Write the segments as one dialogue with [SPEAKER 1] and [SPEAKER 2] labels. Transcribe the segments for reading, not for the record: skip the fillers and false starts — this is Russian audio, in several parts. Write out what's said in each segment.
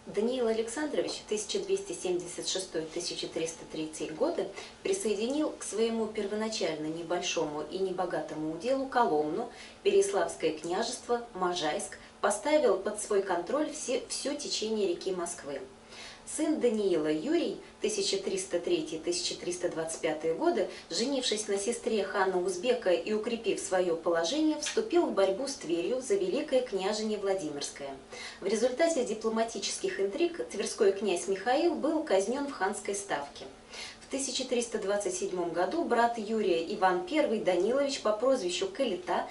[SPEAKER 1] Даниил Александрович в 1276-1303 годы присоединил к своему первоначально небольшому и небогатому уделу Коломну, Переяславское княжество, Можайск, поставил под свой контроль все течение реки Москвы. Сын Даниила Юрий, 1303-1325 годы, женившись на сестре хана Узбека и укрепив свое положение, вступил в борьбу с Тверью за Великое княжение Владимирское. В результате дипломатических интриг тверской князь Михаил был казнен в ханской ставке. В 1327 году брат Юрия Иван I Данилович по прозвищу Калита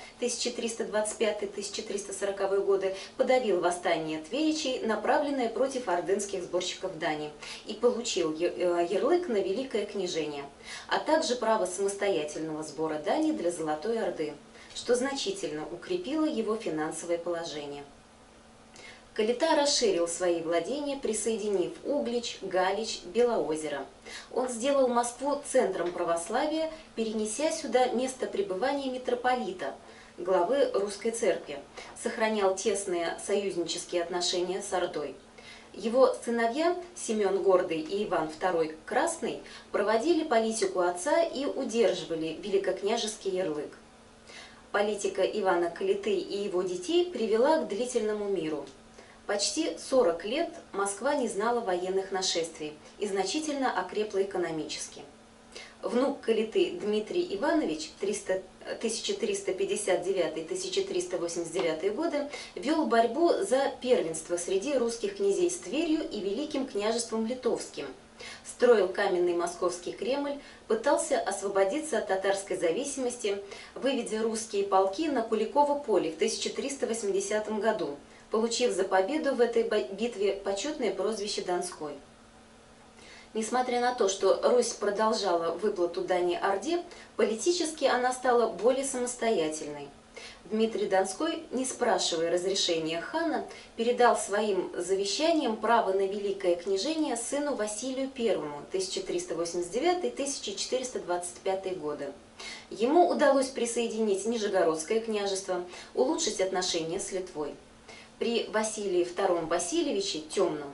[SPEAKER 1] 1325-1340 годы подавил восстание тверичей, направленное против ордынских сборщиков дани, и получил ярлык на Великое княжение, а также право самостоятельного сбора дани для Золотой Орды, что значительно укрепило его финансовое положение. Калита расширил свои владения, присоединив Углич, Галич, Белоозеро. Он сделал Москву центром православия, перенеся сюда место пребывания митрополита, главы Русской Церкви, сохранял тесные союзнические отношения с Ордой. Его сыновья Семен Гордый и Иван II Красный проводили политику отца и удерживали великокняжеский ярлык. Политика Ивана Калиты и его детей привела к длительному миру. Почти 40 лет Москва не знала военных нашествий и значительно окрепла экономически. Внук Калиты Дмитрий Иванович 1359-1389 годы вел борьбу за первенство среди русских князей с Тверью и Великим княжеством Литовским. Строил каменный московский Кремль, пытался освободиться от татарской зависимости, выведя русские полки на Куликово поле в 1380 году, получив за победу в этой битве почетное прозвище Донской. Несмотря на то, что Русь продолжала выплату дани Орде, политически она стала более самостоятельной. Дмитрий Донской, не спрашивая разрешения хана, передал своим завещанием право на Великое княжение сыну Василию I 1389-1425 годы. Ему удалось присоединить Нижегородское княжество, улучшить отношения с Литвой. При Василии II Васильевиче Темном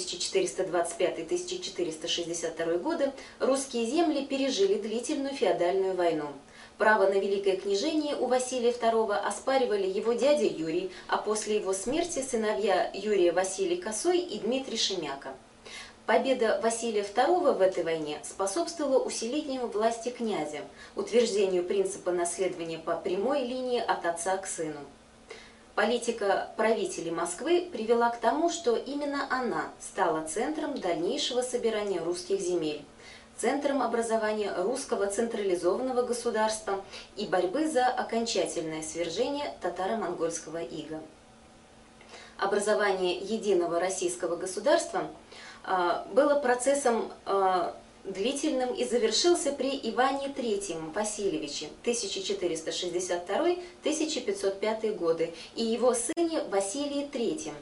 [SPEAKER 1] 1425-1462 годы русские земли пережили длительную феодальную войну. Право на Великое княжение у Василия II оспаривали его дядя Юрий, а после его смерти сыновья Юрия Василий Косой и Дмитрий Шемяка. Победа Василия II в этой войне способствовала усилению власти князя, утверждению принципа наследования по прямой линии от отца к сыну. Политика правителей Москвы привела к тому, что именно она стала центром дальнейшего собирания русских земель, центром образования русского централизованного государства и борьбы за окончательное свержение татаро-монгольского ига. Образование единого российского государства было процессом длительным и завершился при Иване III Васильевиче 1462-1505 годы и его сыне Василии III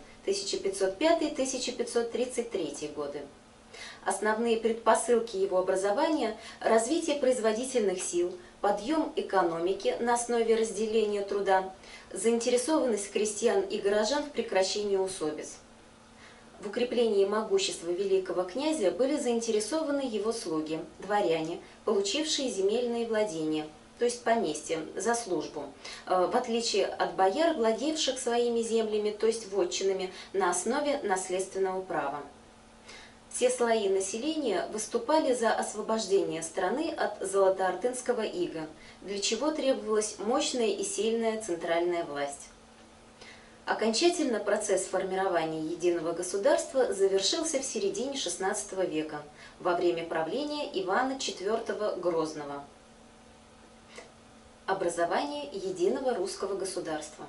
[SPEAKER 1] 1505-1533 годы. Основные предпосылки его образования – развитие производительных сил, подъем экономики на основе разделения труда, заинтересованность крестьян и горожан в прекращении усобиц. В укреплении могущества великого князя были заинтересованы его слуги, дворяне, получившие земельные владения, то есть поместья, за службу, в отличие от бояр, владевших своими землями, то есть вотчинами, на основе наследственного права. Все слои населения выступали за освобождение страны от золотоордынского ига, для чего требовалась мощная и сильная центральная власть. Окончательно процесс формирования единого государства завершился в середине XVI века, во время правления Ивана IV Грозного. Образование единого русского государства.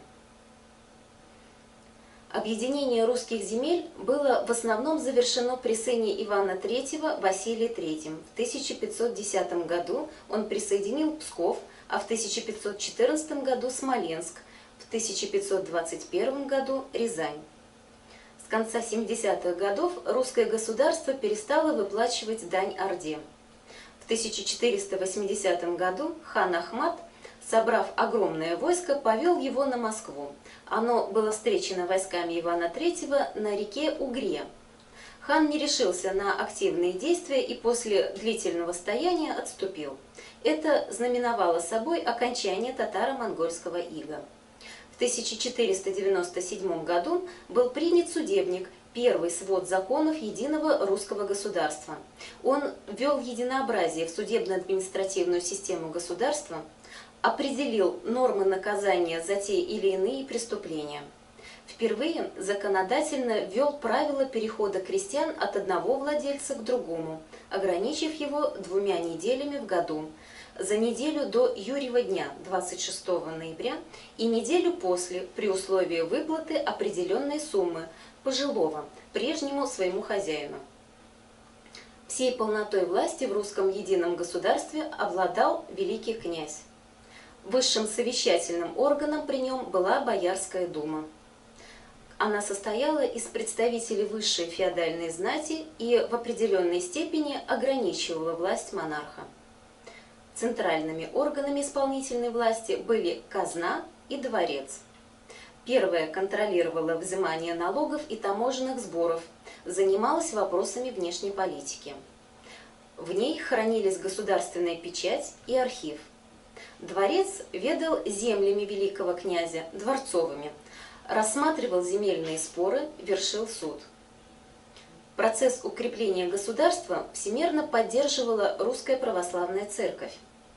[SPEAKER 1] Объединение русских земель было в основном завершено при сыне Ивана III Василии III. В 1510 году он присоединил Псков, а в 1514 году Смоленск, в 1521 году Рязань. С конца 70-х годов русское государство перестало выплачивать дань Орде. В 1480 году хан Ахмат, собрав огромное войско, повел его на Москву. Оно было встречено войсками Ивана III на реке Угре. хан не решился на активные действия и после длительного стояния отступил. Это знаменовало собой окончание татаро-монгольского ига. В 1497 году был принят судебник, первый свод законов единого русского государства. Он ввел единообразие в судебно-административную систему государства, определил нормы наказания за те или иные преступления. Впервые законодательно ввел правила перехода крестьян от одного владельца к другому, ограничив его 2 неделями в году, за неделю до Юрьева дня, 26 ноября, и неделю после, при условии выплаты определенной суммы, пожилого, прежнему своему хозяину. Всей полнотой власти в русском едином государстве обладал великий князь. Высшим совещательным органом при нем была Боярская дума. Она состояла из представителей высшей феодальной знати и в определенной степени ограничивала власть монарха. Центральными органами исполнительной власти были казна и дворец. Первая контролировала взимание налогов и таможенных сборов, занималась вопросами внешней политики. В ней хранились государственная печать и архив. Дворец ведал землями великого князя, дворцовыми, рассматривал земельные споры, вершил суд. Процесс укрепления государства всемирно поддерживала Русская Православная Церковь.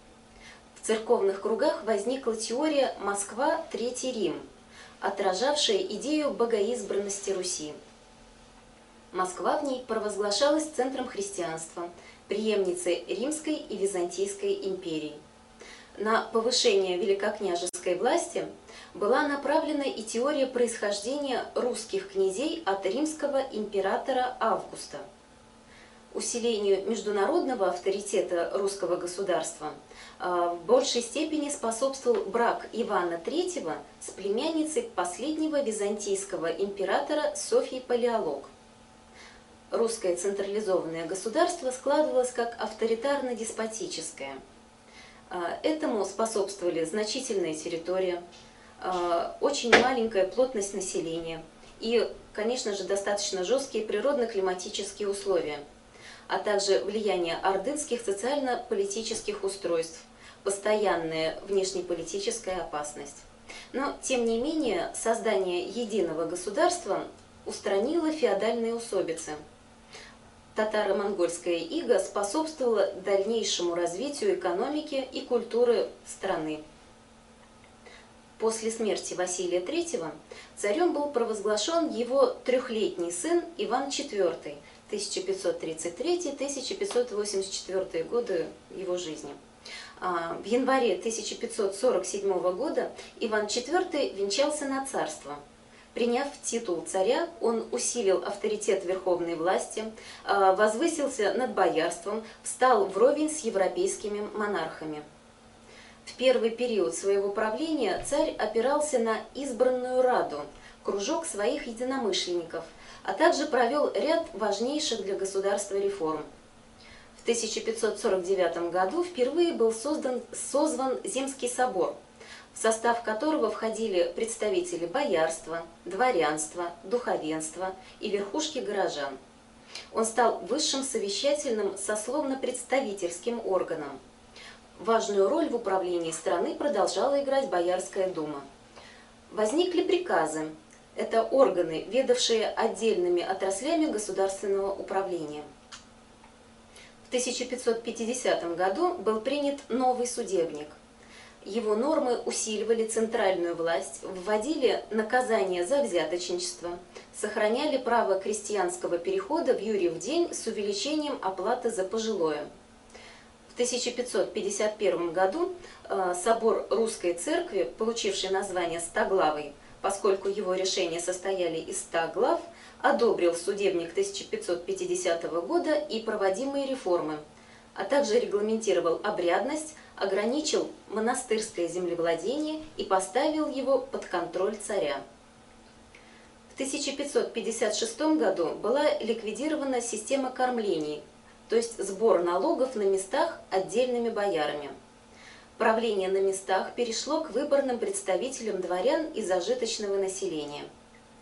[SPEAKER 1] В церковных кругах возникла теория «Москва – Третий Рим», отражавшая идею богоизбранности Руси. Москва в ней провозглашалась центром христианства, преемницей Римской и Византийской империй. На повышение великокняжеской власти была направлена и теория происхождения русских князей от римского императора Августа. Усилению международного авторитета русского государства в большей степени способствовал брак Ивана III с племянницей последнего византийского императора Софьей Палеолог. Русское централизованное государство складывалось как авторитарно-деспотическое. Этому способствовали значительная территория, очень маленькая плотность населения и, конечно же, достаточно жесткие природно-климатические условия, а также влияние ордынских социально-политических устройств, постоянная внешнеполитическая опасность. Но, тем не менее, создание единого государства устранило феодальные усобицы. Татаро-монгольская ига способствовала дальнейшему развитию экономики и культуры страны. После смерти Василия III царем был провозглашен его 3-летний сын Иван IV, 1533-1584 годы его жизни. В январе 1547 года Иван IV венчался на царство. Приняв титул царя, он усилил авторитет верховной власти, возвысился над боярством, встал вровень с европейскими монархами. В первый период своего правления царь опирался на избранную раду, кружок своих единомышленников, а также провел ряд важнейших для государства реформ. В 1549 году впервые был созван Земский собор, в состав которого входили представители боярства, дворянства, духовенства и верхушки горожан. Он стал высшим совещательным сословно-представительским органом. Важную роль в управлении страны продолжала играть Боярская дума. Возникли приказы. Это органы, ведавшие отдельными отраслями государственного управления. В 1550 году был принят новый судебник. Его нормы усиливали центральную власть, вводили наказание за взяточничество, сохраняли право крестьянского перехода в Юрьев день с увеличением оплаты за пожилое. В 1551 году собор Русской Церкви, получивший название Стоглавый, поскольку его решения состояли из 100 глав, одобрил судебник 1550 года и проводимые реформы, а также регламентировал обрядность, ограничил монастырское землевладение и поставил его под контроль царя. В 1556 году была ликвидирована система кормлений, то есть сбор налогов на местах отдельными боярами. Правление на местах перешло к выборным представителям дворян и зажиточного населения. В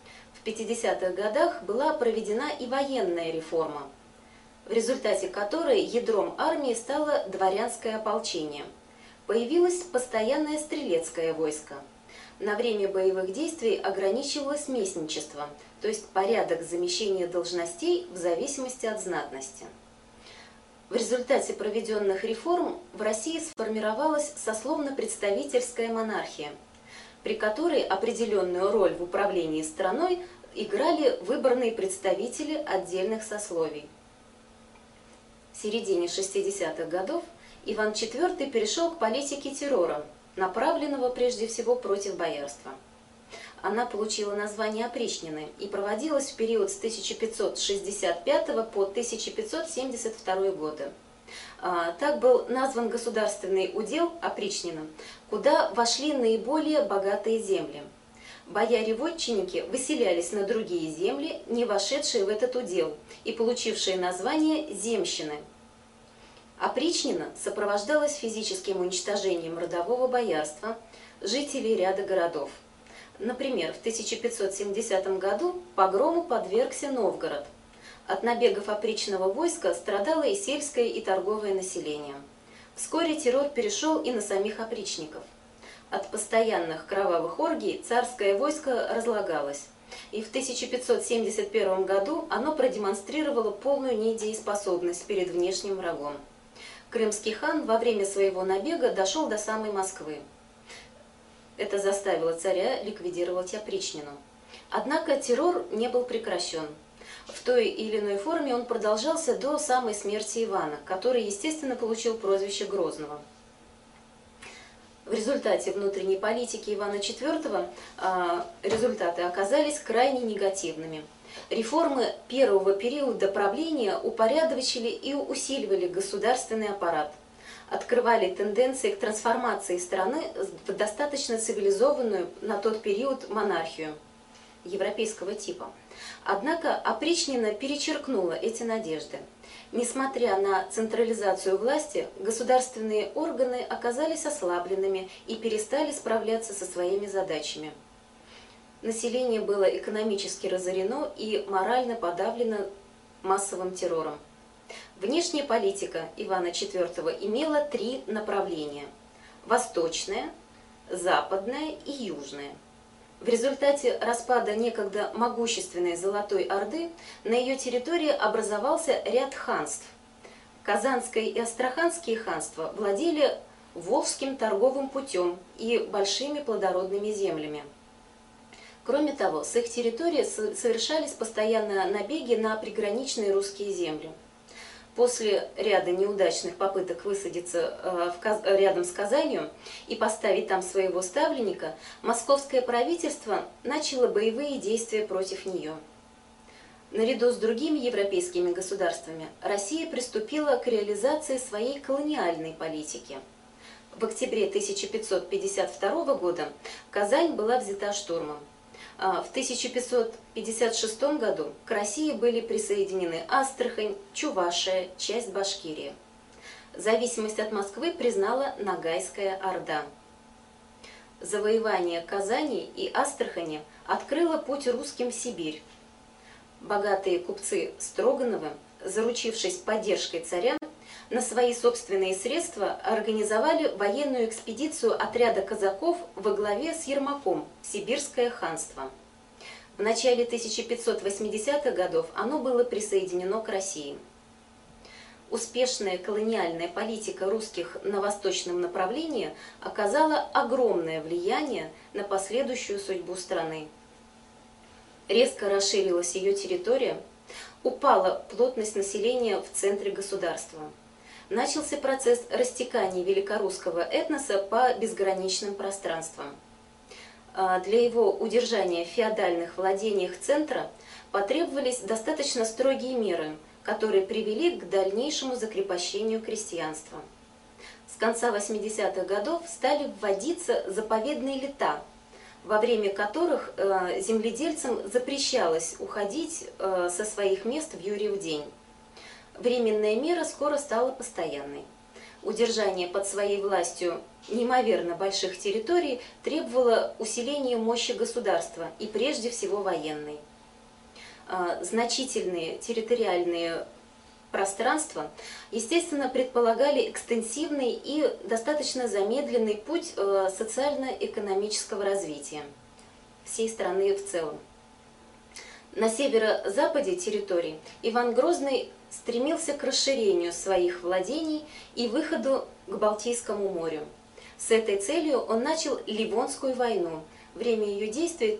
[SPEAKER 1] В 50-х годах была проведена и военная реформа, в результате которой ядром армии стало дворянское ополчение. Появилось постоянное стрелецкое войско. На время боевых действий ограничивалось местничество, то есть порядок замещения должностей в зависимости от знатности. В результате проведенных реформ в России сформировалась сословно-представительская монархия, при которой определенную роль в управлении страной играли выборные представители отдельных сословий. В середине 60-х годов Иван IV перешел к политике террора, направленного прежде всего против боярства. Она получила название опричнины и проводилась в период с 1565 по 1572 годы. Так был назван государственный удел опричнина, куда вошли наиболее богатые земли. Бояре-вотчинники выселялись на другие земли, не вошедшие в этот удел и получившие название земщины. Опричнина сопровождалась физическим уничтожением родового боярства, жителей ряда городов. Например, в 1570 году погрому подвергся Новгород. От набегов опричного войска страдало и сельское, и торговое население. Вскоре террор перешел и на самих опричников. От постоянных кровавых оргий царское войско разлагалось, и в 1571 году оно продемонстрировало полную недееспособность перед внешним врагом. Крымский хан во время своего набега дошел до самой Москвы. Это заставило царя ликвидировать опричнину. Однако террор не был прекращен. В той или иной форме он продолжался до самой смерти Ивана, который, естественно, получил прозвище Грозного. В результате внутренней политики Ивана IV результаты оказались крайне негативными. Реформы первого периода правления упорядочили и усиливали государственный аппарат, открывали тенденции к трансформации страны в достаточно цивилизованную на тот период монархию европейского типа. Однако опричнина перечеркнула эти надежды. Несмотря на централизацию власти, государственные органы оказались ослабленными и перестали справляться со своими задачами. Население было экономически разорено и морально подавлено массовым террором. Внешняя политика Ивана IV имела три направления – восточное, западное и южное. В результате распада некогда могущественной Золотой Орды на ее территории образовался ряд ханств. Казанское и Астраханские ханства владели Волжским торговым путем и большими плодородными землями. Кроме того, с их территории совершались постоянные набеги на приграничные русские земли. После ряда неудачных попыток высадиться рядом с Казанью и поставить там своего ставленника, московское правительство начало боевые действия против нее. Наряду с другими европейскими государствами Россия приступила к реализации своей колониальной политики. В октябре 1552 года Казань была взята штурмом. В 1556 году к России были присоединены Астрахань, Чувашия, часть Башкирии. Зависимость от Москвы признала Ногайская Орда. Завоевание Казани и Астрахани открыло путь русским в Сибирь. Богатые купцы Строгановы, заручившись поддержкой царя, на свои собственные средства организовали военную экспедицию отряда казаков во главе с Ермаком в Сибирское ханство. В начале 1580-х годов оно было присоединено к России. Успешная колониальная политика русских на восточном направлении оказала огромное влияние на последующую судьбу страны. Резко расширилась ее территория, упала плотность населения в центре государства. Начался процесс растекания великорусского этноса по безграничным пространствам. Для его удержания в феодальных владениях центра потребовались достаточно строгие меры, которые привели к дальнейшему закрепощению крестьянства. С конца 80-х годов стали вводиться заповедные лета, во время которых земледельцам запрещалось уходить со своих мест в Юрьев день. Временная мера скоро стала постоянной. Удержание под своей властью неимоверно больших территорий требовало усиления мощи государства и прежде всего военной. значительные территориальные пространства, естественно, предполагали экстенсивный и достаточно замедленный путь социально-экономического развития всей страны в целом. На северо-западе территории Иван Грозный стремился к расширению своих владений и выходу к Балтийскому морю. С этой целью он начал Ливонскую войну. Время ее действия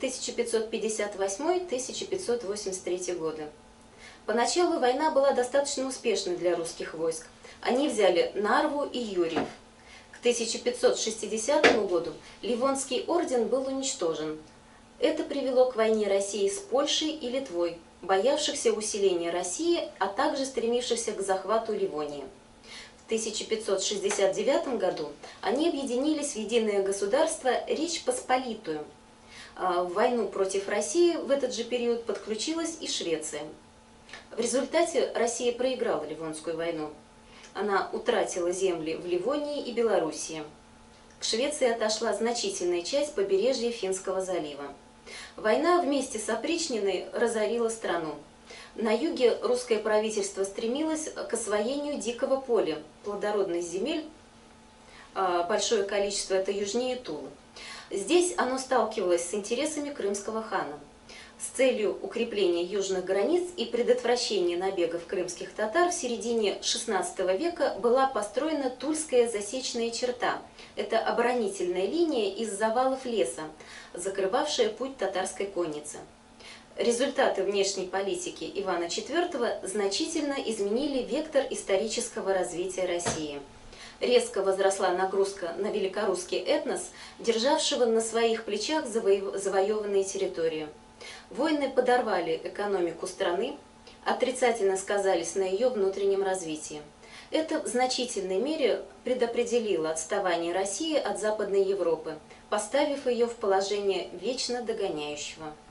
[SPEAKER 1] 1558-1583 годы. Поначалу война была достаточно успешной для русских войск. Они взяли Нарву и Юрьев. К 1560 году Ливонский орден был уничтожен. Это привело к войне России с Польшей и Литвой, боявшихся усиления России, а также стремившихся к захвату Ливонии. В 1569 году они объединились в единое государство Речь Посполитую. В войну против России в этот же период подключилась и Швеция. В результате Россия проиграла Ливонскую войну. Она утратила земли в Ливонии и Белоруссии. К Швеции отошла значительная часть побережья Финского залива. Война вместе с опричниной разорила страну. На юге русское правительство стремилось к освоению дикого поля, плодородных земель, большое количество, это южнее Тулы. Здесь оно сталкивалось с интересами крымского хана. С целью укрепления южных границ и предотвращения набегов крымских татар в середине XVI века была построена Тульская засечная черта. Это оборонительная линия из завалов леса, закрывавшая путь татарской конницы. Результаты внешней политики Ивана IV значительно изменили вектор исторического развития России. Резко возросла нагрузка на великорусский этнос, державшего на своих плечах завоеванные территории. Войны подорвали экономику страны, отрицательно сказались на ее внутреннем развитии. Это в значительной мере предопределило отставание России от Западной Европы, поставив ее в положение вечно догоняющего.